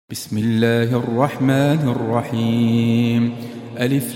بسم الله الرحمن الرحيم. ألف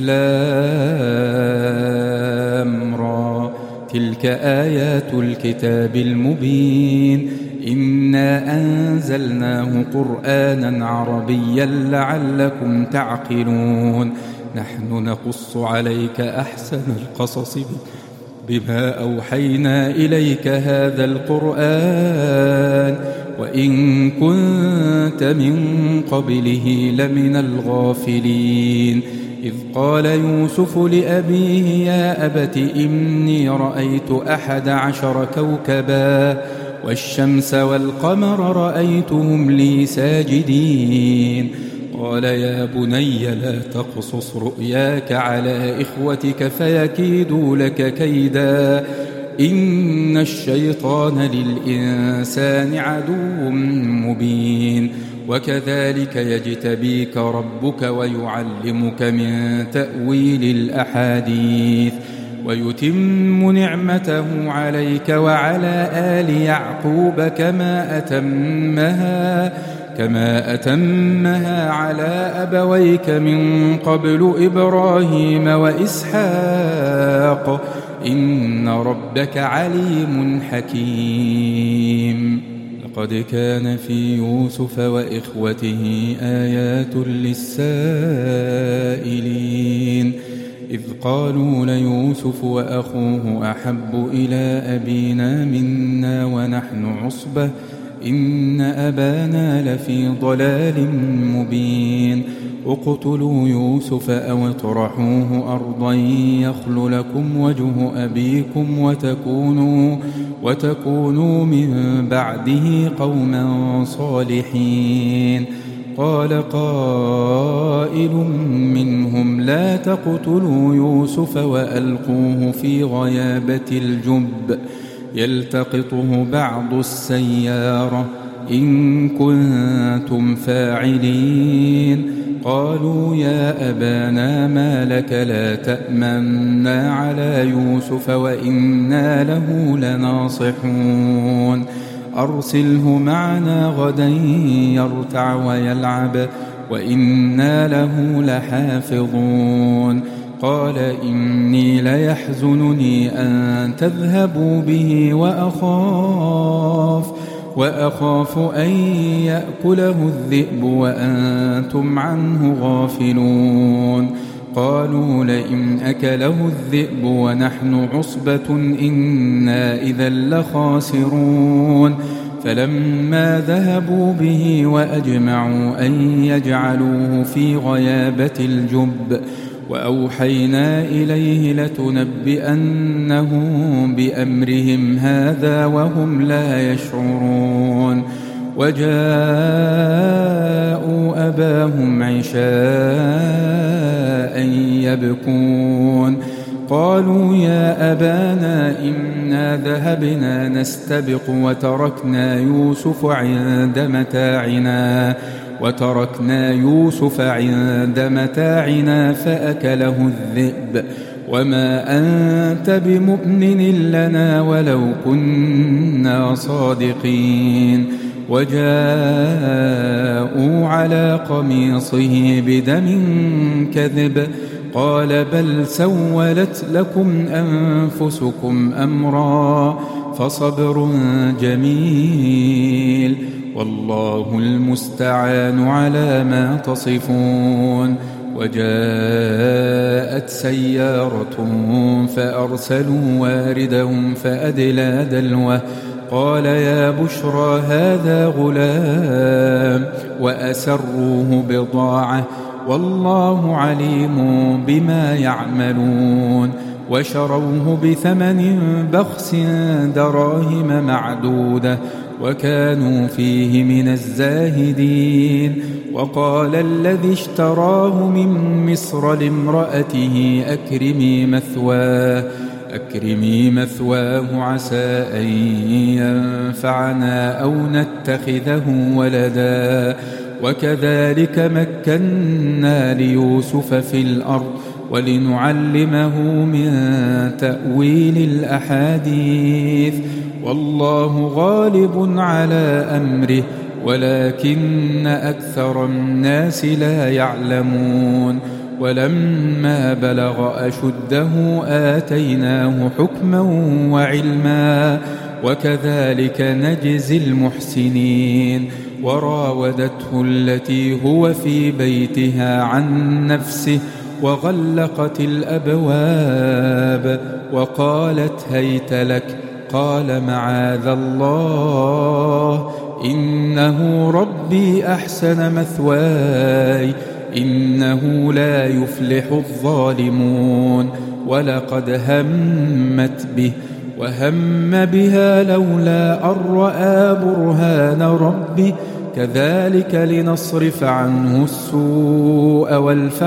لام را، تلك آيات الكتاب المبين. إنا أنزلناه قرآنا عربيا لعلكم تعقلون. نحن نقص عليك أحسن القصص بما أوحينا إليك هذا القرآن وإن كنت من قبله لمن الغافلين. إذ قال يوسف لأبيه يا أبت إني رأيت 11 كوكبا والشمس والقمر رأيتهم لي ساجدين. قال يا بني لا تقصص رؤياك على إخوتك فيكيدوا لك كيدا إن الشيطان للإنسان عدو مبين. وكذلك يجتبيك ربك ويعلمك من تأويل الأحاديث ويتم نعمته عليك وعلى آل يعقوب كما أتمها على أبويك من قبل إبراهيم وإسحاق إن ربك عليم حكيم. لقد كان في يوسف وإخوته آيات للسائلين إذ قالوا ليوسف وأخوه أحب إلى أبينا منا ونحن عصبة إن أبانا لفي ضلال مبين. اقتلوا يوسف أو اطرحوه أرضا يخل لكم وجه أبيكم وتكونوا من بعده قوما صالحين. قال قائل منهم لا تقتلوا يوسف وألقوه في غيابة الجب يلتقطه بعض السيارة إن كنتم فاعلين. قالوا يا أبانا ما لك لا تأمنا على يوسف وإنا له لناصحون. أرسله معنا غدا يرتع ويلعب وإنا له لحافظون. قال إني ليحزنني أن تذهبوا به وأخاف أن يأكله الذئب وأنتم عنه غافلون. قالوا لئن أكله الذئب ونحن عصبة إنا إذا لخاسرون. فلما ذهبوا به وأجمعوا أن يجعلوه في غيابة الجب وأوحينا إليه لتنبئنهم بأمرهم هذا وهم لا يشعرون. وجاءوا أباهم عشاء يبكون. قالوا يا أبانا إنا ذهبنا نستبق وتركنا يوسف عند متاعنا فأكله الذئب وما أنت بمؤمن لنا ولو كنا صادقين. وجاءوا على قميصه بدم كذب قال بل سولت لكم أنفسكم أمرا فصبر جميل والله المستعان على ما تصفون. وجاءت سيارة فأرسلوا واردهم فأدلى دلوه قال يا بشرى هذا غلام وأسروه بضاعة والله عليم بما يعملون. وشروه بثمن بخس دراهم معدودة وكانوا فيه من الزاهدين. وقال الذي اشتراه من مصر لامرأته أكرمي مثواه عسى أن ينفعنا أو نتخذه ولدا. وكذلك مكنا ليوسف في الأرض ولنعلمه من تأويل الأحاديث والله غالب على أمره ولكن أكثر الناس لا يعلمون. ولما بلغ أشده آتيناه حكما وعلما وكذلك نجزي المحسنين. وراودته التي هو في بيتها عن نفسه وغلقت الأبواب وقالت هيت لك. قال معاذ الله إنه ربي أحسن مثواي إنه لا يفلح الظالمون. ولقد همت به وهم بها لولا أن رأى برهان ربه كذلك لنصرف عنه السوء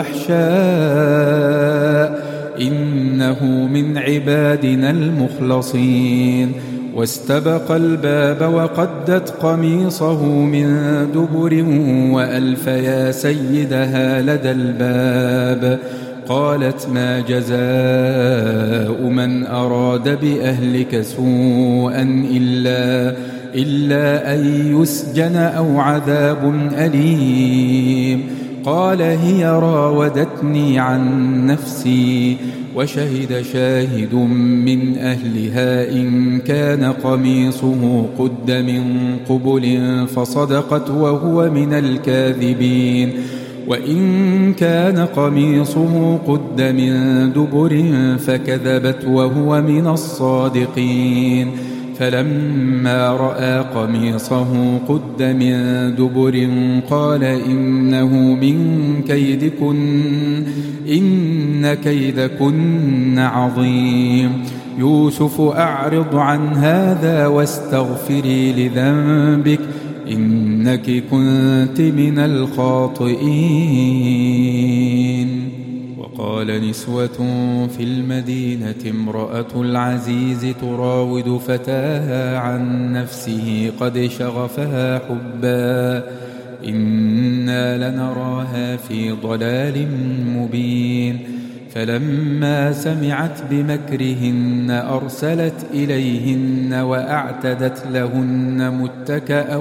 والفحشاء إنه من عبادنا المخلصين. واستبق الباب وقدت قميصه من دبر وألف يا سيدها لدى الباب. قالت ما جزاء من أراد بأهلك سوءا إلا أن يسجن أو عذاب أليم. قال هي راودتني عن نفسي. وشهد شاهد من أهلها إن كان قميصه قد من قبل فصدقت وهو من الكاذبين وإن كان قميصه قد من دبر فكذبت وهو من الصادقين. فلما رأى قميصه قد من دبر قال إنه من كيدكن إن كيدكن عظيم. يوسف أعرض عن هذا واستغفري لذنبك إنك كنت من الخاطئين. وقال نسوة في المدينة امرأة العزيز تراود فتاها عن نفسه قد شغفها حبا إنا لنراها في ضلال مبين. فلما سمعت بمكرهن أرسلت إليهن وأعتدت لهن متكأ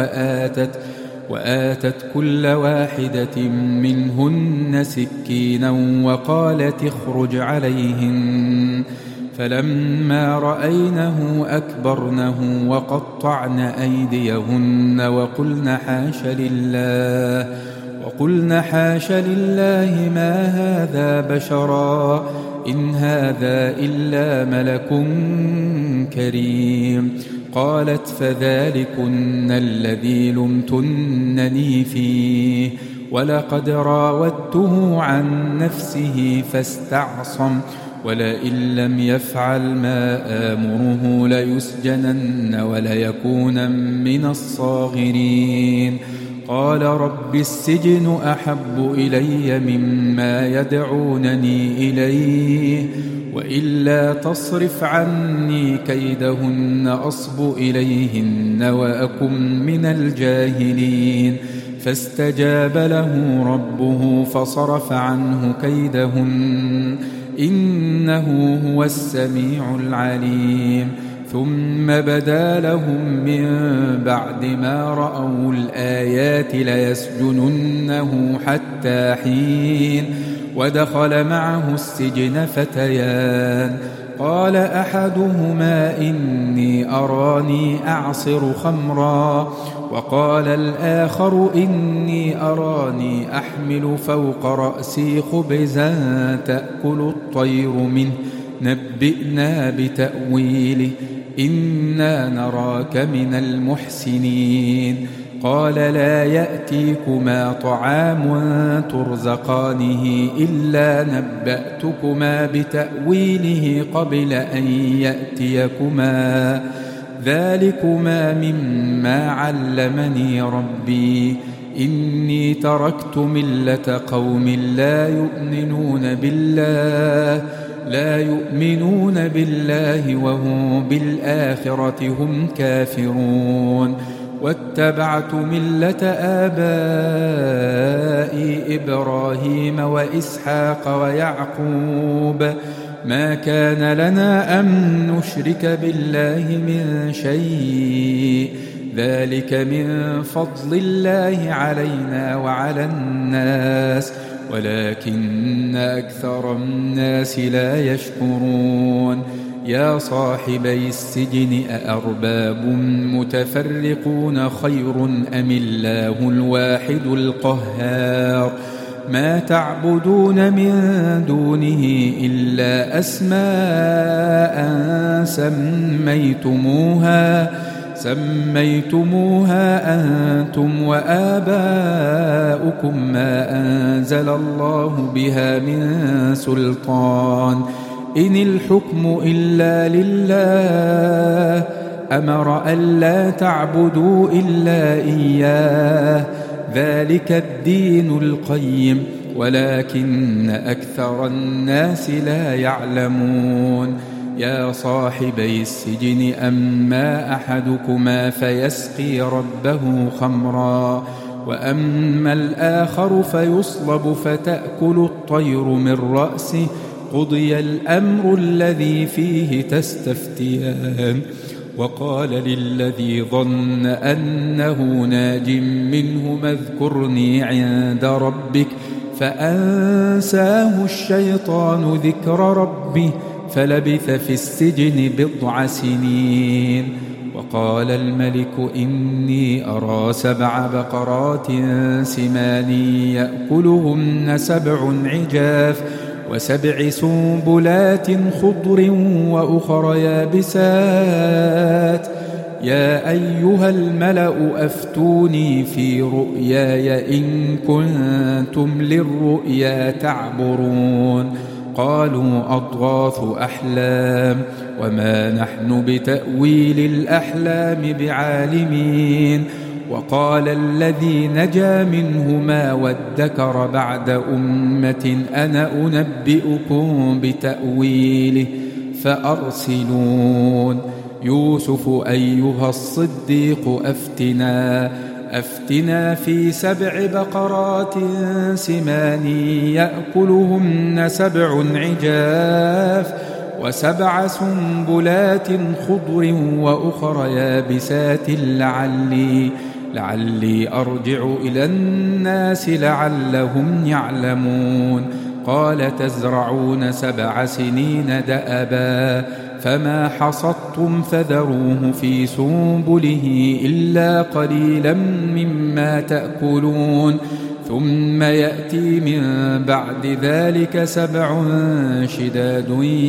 وآتت كل واحدة منهن سكينا وقالت اخرج عليهن. فلما رأينه أكبرنه وقطعن أيديهن وقلن حاش لله ما هذا بشرا إن هذا إلا ملك كريم. قالت فذلكن الذي لمتنني فيه ولقد راودته عن نفسه فاستعصم ولئن لم يفعل ما آمره ليسجنن وليكون من الصاغرين. قال رب السجن أحب إلي مما يدعونني إليه وإلا تصرف عني كيدهن أصب إليهن وأكن من الجاهلين. فاستجاب له ربه فصرف عنه كيدهن إنه هو السميع العليم. ثم بدا لهم من بعد ما رأوا الآيات ليسجننه حتى حين. ودخل معه السجن فتيان قال أحدهما إني أراني أعصر خمرا وقال الآخر إني أراني أحمل فوق رأسي خبزا تأكل الطير منه نبئنا بتأويله إنا نراك من المحسنين. قال لا يأتيكما طعام ترزقانه إلا نبأتكما بتأويله قبل أن يأتيكما ذلكما مما علمني ربي إني تركت ملة قوم لا يؤمنون بالله وهم بالآخرة هم كافرون. واتبعت ملة آبائي إبراهيم وإسحاق ويعقوب ما كان لنا أن نشرك بالله من شيء ذلك من فضل الله علينا وعلى الناس ولكن أكثر الناس لا يشكرون يا صاحبي السجن أأرباب متفرقون خير أم الله الواحد القهار ما تعبدون من دونه إلا أسماء سميتموها أنتم وآباؤكم ما أنزل الله بها من سلطان إن الحكم إلا لله أمر ألا تعبدوا إلا إياه ذلك الدين القيم ولكن أكثر الناس لا يعلمون يا صاحبي السجن أما أحدكما فيسقي ربه خمرا وأما الآخر فيصلب فتأكل الطير من رأسه قضي الأمر الذي فيه تستفتيان وقال للذي ظن أنه ناج منه اذكرني عند ربك فأنساه الشيطان ذكر ربه فلبث في السجن 9 سنين وقال الملك إني أرى 7 بقرات سمان يأكلهن 7 عجاف و7 سنبلات خضر وأخر يابسات يا أيها الملأ أفتوني في رؤياي إن كنتم للرؤيا تعبرون قالوا أضغاث أحلام وما نحن بتأويل الأحلام بعالمين وقال الذي نجا منهما وادكر بعد أمة أنا أنبئكم بتأويله فأرسلون يوسف أيها الصديق أفتنا في 7 بقرات سمان يأكلهن 7 عجاف و7 سنبلات خضر وأخر يابسات لعلي أرجع إلى الناس لعلهم يعلمون قال تزرعون 7 سنين دأبا فما حصدتم فذروه في سنبله إلا قليلا مما تأكلون ثم يأتي من بعد ذلك 7 شداد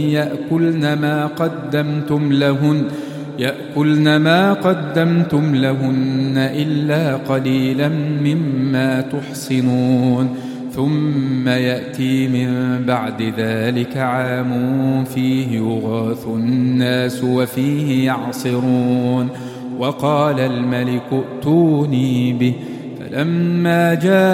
يأكلن ما قدمتم لهن إلا قليلا مما تحصنون ثم يأتي من بعد ذلك عام فيه يغاث الناس وفيه يعصرون وقال الملك ائتوني به فلما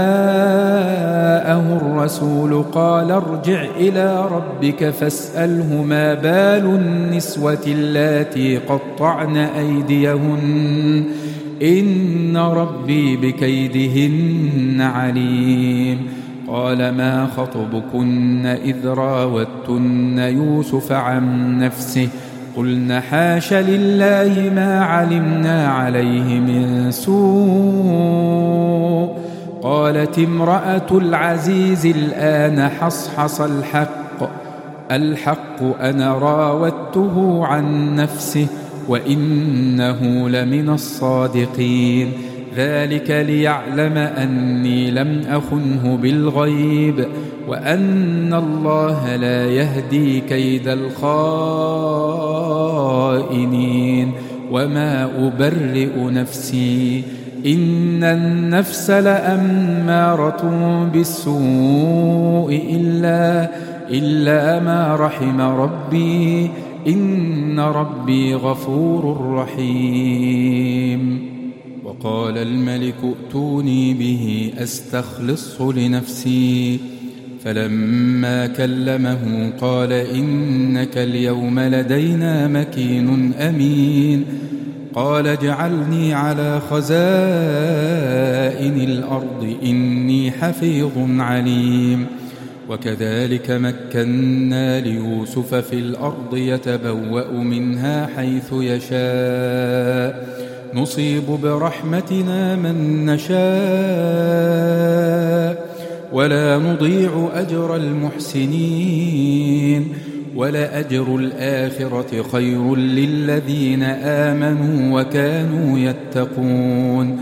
جاءه الرسول قال ارجع إلى ربك فاسأله ما بال النسوة اللاتي قطعن أيديهن إن ربي بكيدهن عليم قال ما خطبكن إذ راوتن يوسف عن نفسه قلن حاش لله ما علمنا عليه من سوء قالت امرأة العزيز الآن حصحص الحق أنا راودته عن نفسه وإنه لمن الصادقين ذلك ليعلم أني لم أخنه بالغيب وأن الله لا يهدي كيد الخائنين وما أبرئ نفسي إن النفس لأمارة بالسوء إلا ما رحم ربي إن ربي غفور رحيم وقال الملك ائتوني به أستخلصه لنفسي فلما كلمه قال إنك اليوم لدينا مكين أمين قال اجعلني على خزائن الأرض إني حفيظ عليم وكذلك مكنا ليوسف في الأرض يتبوأ منها حيث يشاء نصيب برحمتنا من نشاء ولا نضيع أجر المحسنين ولأجر الآخرة خير للذين آمنوا وكانوا يتقون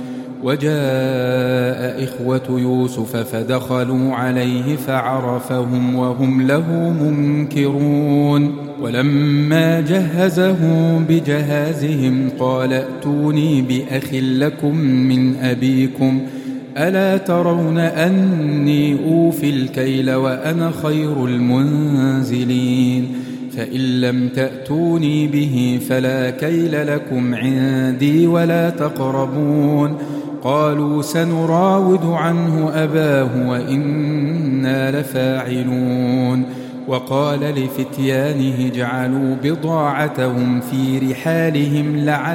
وجاء إخوة يوسف فدخلوا عليه فعرفهم وهم له منكرون ولما جهزهم بجهازهم قال ائتوني بأخ لكم من أبيكم ألا ترون أني أوفي الكيل وأنا خير المنزلين فإن لم تأتوني به فلا كيل لكم عندي ولا تقربون قالوا سنراود عنه أباه وإنا لفاعلون وقال لفتيانه اجعلوا بضاعتهم في رحالهم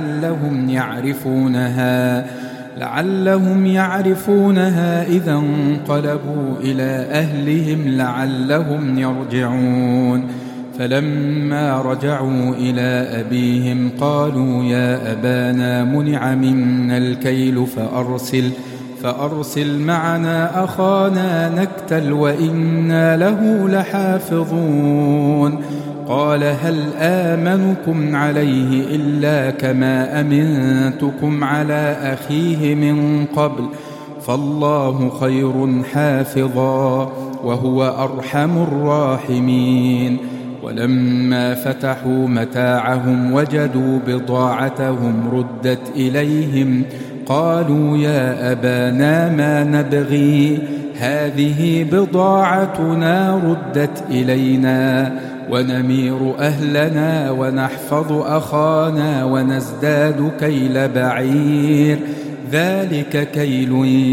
لعلهم يعرفونها إذا انقلبوا إلى أهلهم لعلهم يرجعون فلما رجعوا إلى أبيهم قالوا يا أبانا منع منا الكيل فأرسل معنا أخانا نكتل وإنا له لحافظون قال هل آمنكم عليه إلا كما أمنتكم على أخيه من قبل فالله خير حافظا وهو أرحم الراحمين ولما فتحوا متاعهم وجدوا بضاعتهم ردت إليهم قالوا يا أبانا ما نبغي هذه بضاعتنا ردت إلينا ونمير أهلنا ونحفظ أخانا ونزداد كيل بعير ذلك كيل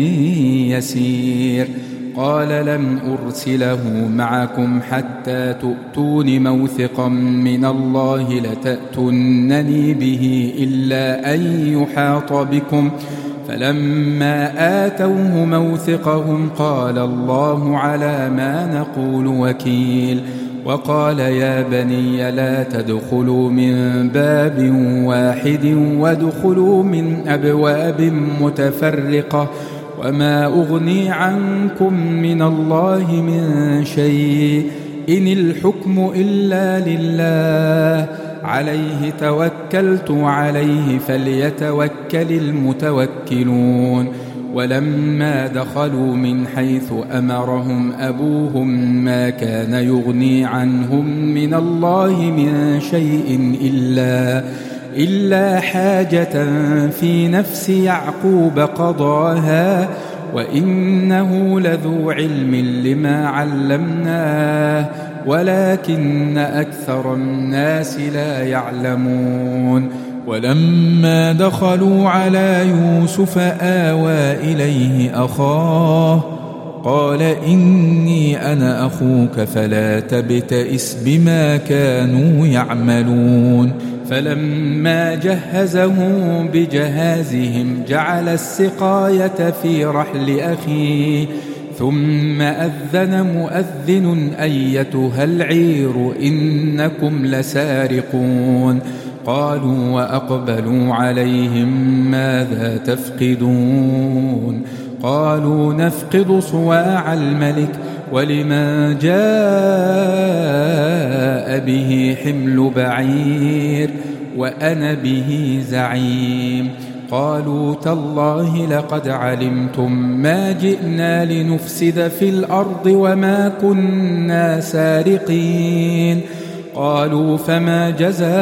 يسير قال لن أرسله معكم حتى تؤتون موثقا من الله لتأتونني به إلا أن يحاط بكم فلما آتوه موثقهم قال الله على ما نقول وكيل وقال يا بني لا تدخلوا من باب واحد وادخلوا من أبواب متفرقة وما أغني عنكم من الله من شيء إن الحكم إلا لله عليه توكلت وعليه فليتوكل المتوكلون ولما دخلوا من حيث أمرهم أبوهم ما كان يغني عنهم من الله من شيء إلا حاجة في نفس يعقوب قضاها وإنه لذو علم لما علمناه ولكن أكثر الناس لا يعلمون ولما دخلوا على يوسف آوى إليه أخاه قال إني أنا أخوك فلا تبتئس بما كانوا يعملون فلما جهزهم بجهازهم جعل السقاية في رحل أخيه ثم أذن مؤذن أيتها العير إنكم لسارقون قالوا وأقبلوا عليهم ماذا تفقدون قالوا نفقد صواع الملك ولمن جاء به حمل بعير وأنا به زعيم قالوا تالله لقد علمتم ما جئنا لنفسد في الأرض وما كنا سارقين قالوا فما جزاؤه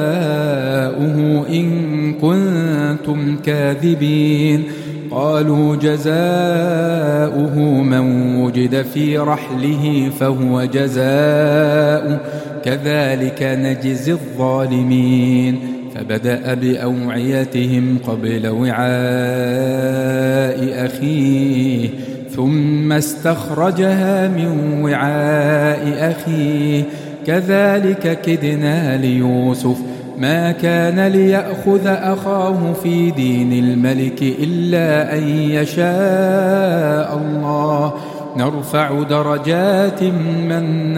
إن كنتم كاذبين قالوا جزاؤه من وجد في رحله فهو جزاؤه كذلك نجزي الظالمين فبدأ بأوعيتهم قبل وعاء أخيه ثم استخرجها من وعاء أخيه كذلك كدنا ليوسف ما كان ليأخذ أخاه في دين الملك إلا أن يشاء الله نرفع درجات من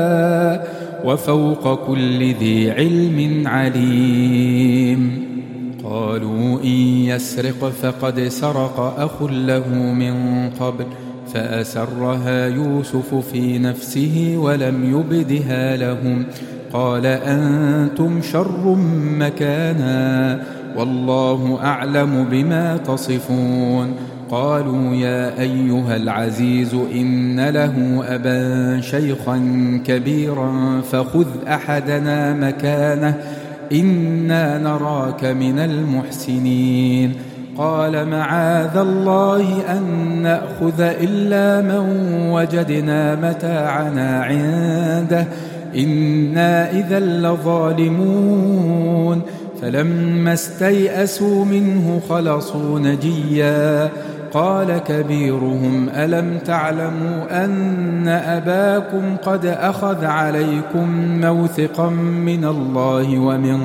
نشاء وفوق كل ذي علم عليم قالوا إن يسرق فقد سرق أخ له من قبل فأسرها يوسف في نفسه ولم يبدها لهم قال أنتم شر مكانا والله أعلم بما تصفون قالوا يا أيها العزيز إن له أبا شيخا كبيرا فخذ أحدنا مكانه إنا نراك من المحسنين قال معاذ الله أن نأخذ إلا من وجدنا متاعنا عنده إنا إذا لظالمون فلما استيئسوا منه خلصوا نجيا قال كبيرهم ألم تعلموا أن أباكم قد أخذ عليكم موثقا من الله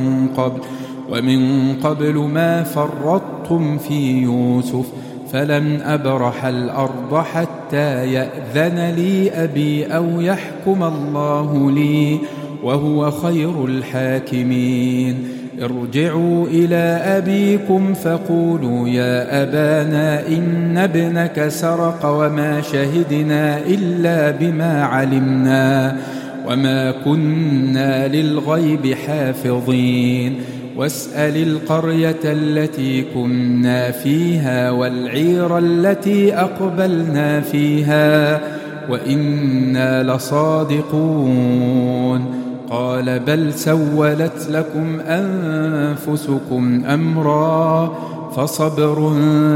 ومن قبل ما فرطتم في يوسف فلن أبرح الأرض حتى يأذن لي أبي أو يحكم الله لي وهو خير الحاكمين ارجعوا إلى أبيكم فقولوا يا أبانا إن ابنك سرق وما شهدنا إلا بما علمنا وما كنا للغيب حافظين واسأل القرية التي كنا فيها والعير التي أقبلنا فيها وإنا لصادقون قال بل سولت لكم أنفسكم أمرا فصبر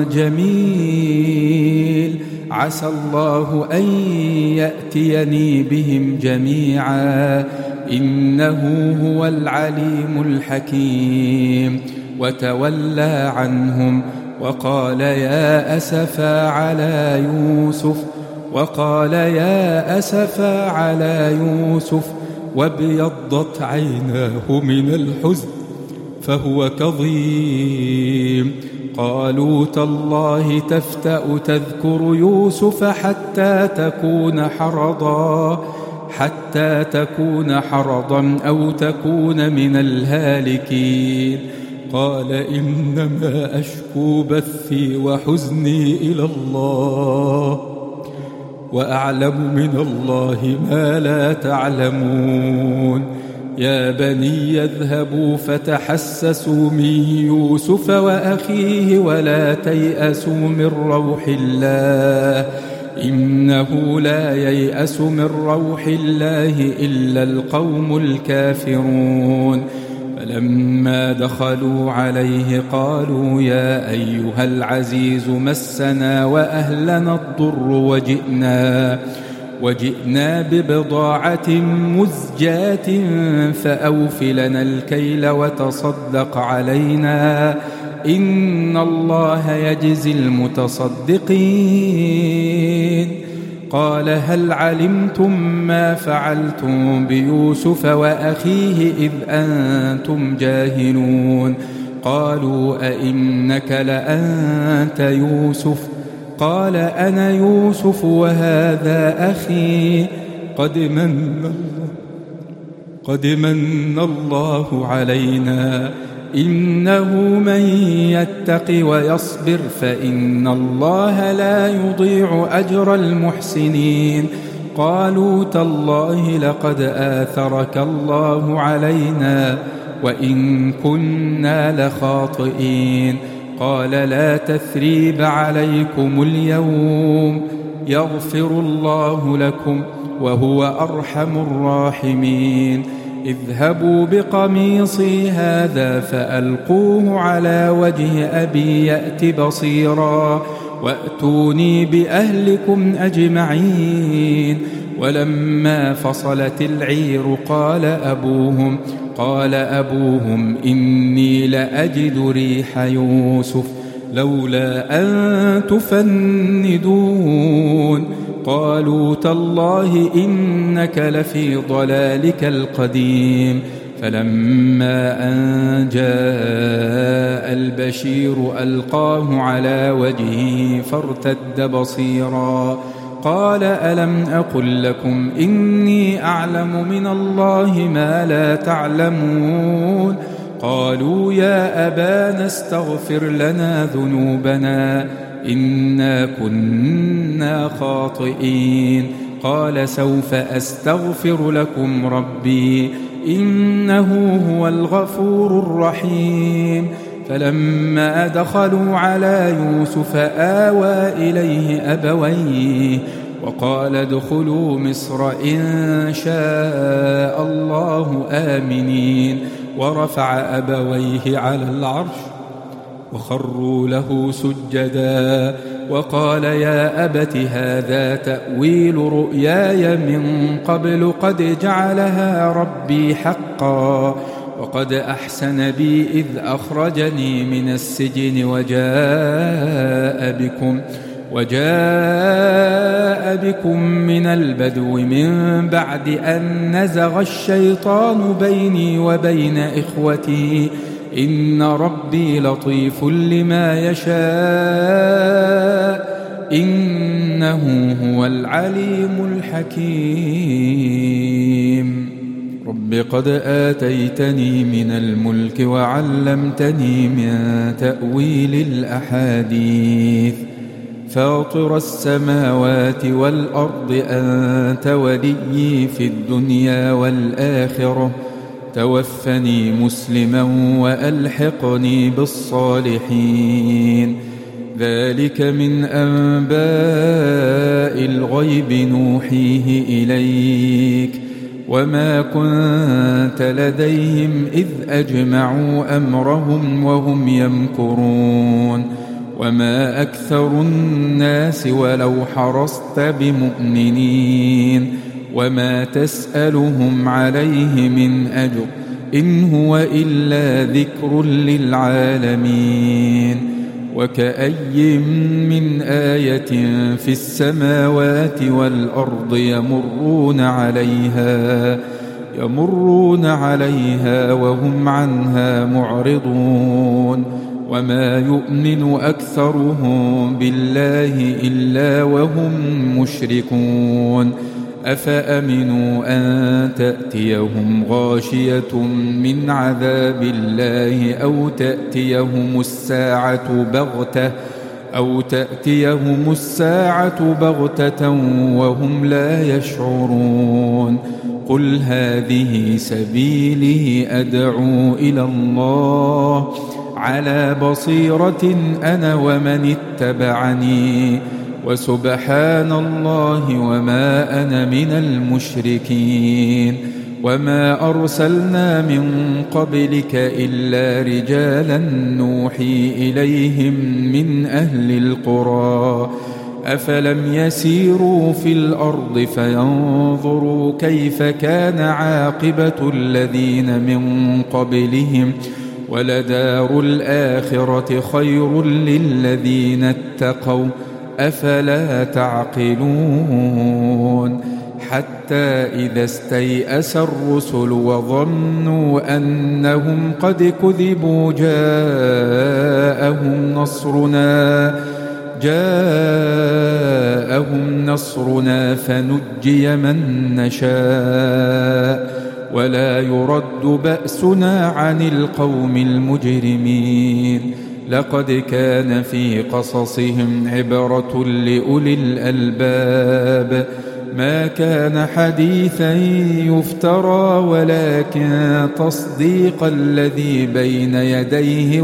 جميل عسى الله أن يأتيني بهم جميعا إنه هو العليم الحكيم وتولى عنهم وقال يا أسفا على يوسف وابيضت عيناه من الحزن فهو كظيم قالوا تالله تفتأ تذكر يوسف حتى تكون حرضا أو تكون من الهالكين قال إنما أشكو بثي وحزني إلى الله وأعلم من الله ما لا تعلمون يا بني اذهبوا فتحسسوا من يوسف وأخيه ولا تيأسوا من روح الله إنه لا ييأس من روح الله إلا القوم الكافرون فلما دخلوا عليه قالوا يا أيها العزيز مسنا وأهلنا الضر وجئنا ببضاعة مزجاة فأوف لنا الكيل وتصدق علينا إن الله يجزي المتصدقين قال هل علمتم ما فعلتم بيوسف وأخيه إذ أنتم جاهلون قالوا أئنك لأنت يوسف قال أنا يوسف وهذا أخي قد من الله علينا إنه من يتق ويصبر فإن الله لا يضيع أجر المحسنين قالوا تالله لقد آثرك الله علينا وإن كنا لخاطئين قال لا تثريب عليكم اليوم يغفر الله لكم وهو أرحم الراحمين اذهبوا بقميصي هذا فألقوه على وجه أبي يأت بصيرا وأتوني بأهلكم أجمعين ولما فصلت العير قال أبوهم إني لأجد ريح يوسف لولا أن تفندون قالوا تالله إنك لفي ضلالك القديم فلما أن جاء البشير ألقاه على وجهه فارتد بصيرا قال ألم أقل لكم إني أعلم من الله ما لا تعلمون قالوا يا أبانا استغفر لنا ذنوبنا إنا كنا خاطئين. قال سوف أستغفر لكم ربي إنه هو الغفور الرحيم. فلما دخلوا على يوسف آوى إليه أبويه وقال ادخلوا مصر إن شاء الله آمنين. ورفع أبويه على العرش وخروا له سجدا وقال يا أبت هذا تأويل رؤياي من قبل قد جعلها ربي حقا وقد أحسن بي إذ أخرجني من السجن وجاء بكم من البدو من بعد أن نزغ الشيطان بيني وبين إخوتي إن ربي لطيف لما يشاء إنه هو العليم الحكيم. رب قد آتيتني من الملك وعلمتني من تأويل الأحاديث فاطر السماوات والأرض أنت وليي في الدنيا والآخرة توفني مسلما وألحقني بالصالحين. ذلك من أنباء الغيب نوحيه إليك وما كنت لديهم إذ أجمعوا أمرهم وهم يمكرون وما أكثر الناس ولو حرصت بمؤمنين وما تسألهم عليه من أجر إن هو إلا ذكر للعالمين. وكأي من آية في السماوات والأرض يمرون عليها وهم عنها معرضون وما يؤمن أكثرهم بالله إلا وهم مشركون. أفأمنوا أن تأتيهم غاشية من عذاب الله أو تأتيهم الساعة بغتة وهم لا يشعرون. قل هذه سبيلي أدعو إلى الله على بصيرة أنا ومن اتبعني وسبحان الله وما أنا من المشركين. وما أرسلنا من قبلك إلا رجالا نوحي إليهم من أهل القرى أفلم يسيروا في الأرض فينظروا كيف كان عاقبة الذين من قبلهم ولدار الآخرة خير للذين اتقوا أفلا تعقلون. حتى إذا استيأس الرسل وظنوا أنهم قد كذبوا جاءهم نصرنا فنجي من نشاء ولا يرد بأسنا عن القوم المجرمين. لقد كان في قصصهم عبرة لأولي الألباب ما كان حديثا يفترى ولكن تصديق الذي بين يديه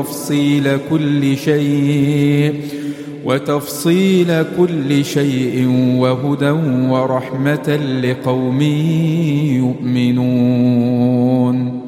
وتفصيل كل شيء وهدى ورحمة لقوم يؤمنون.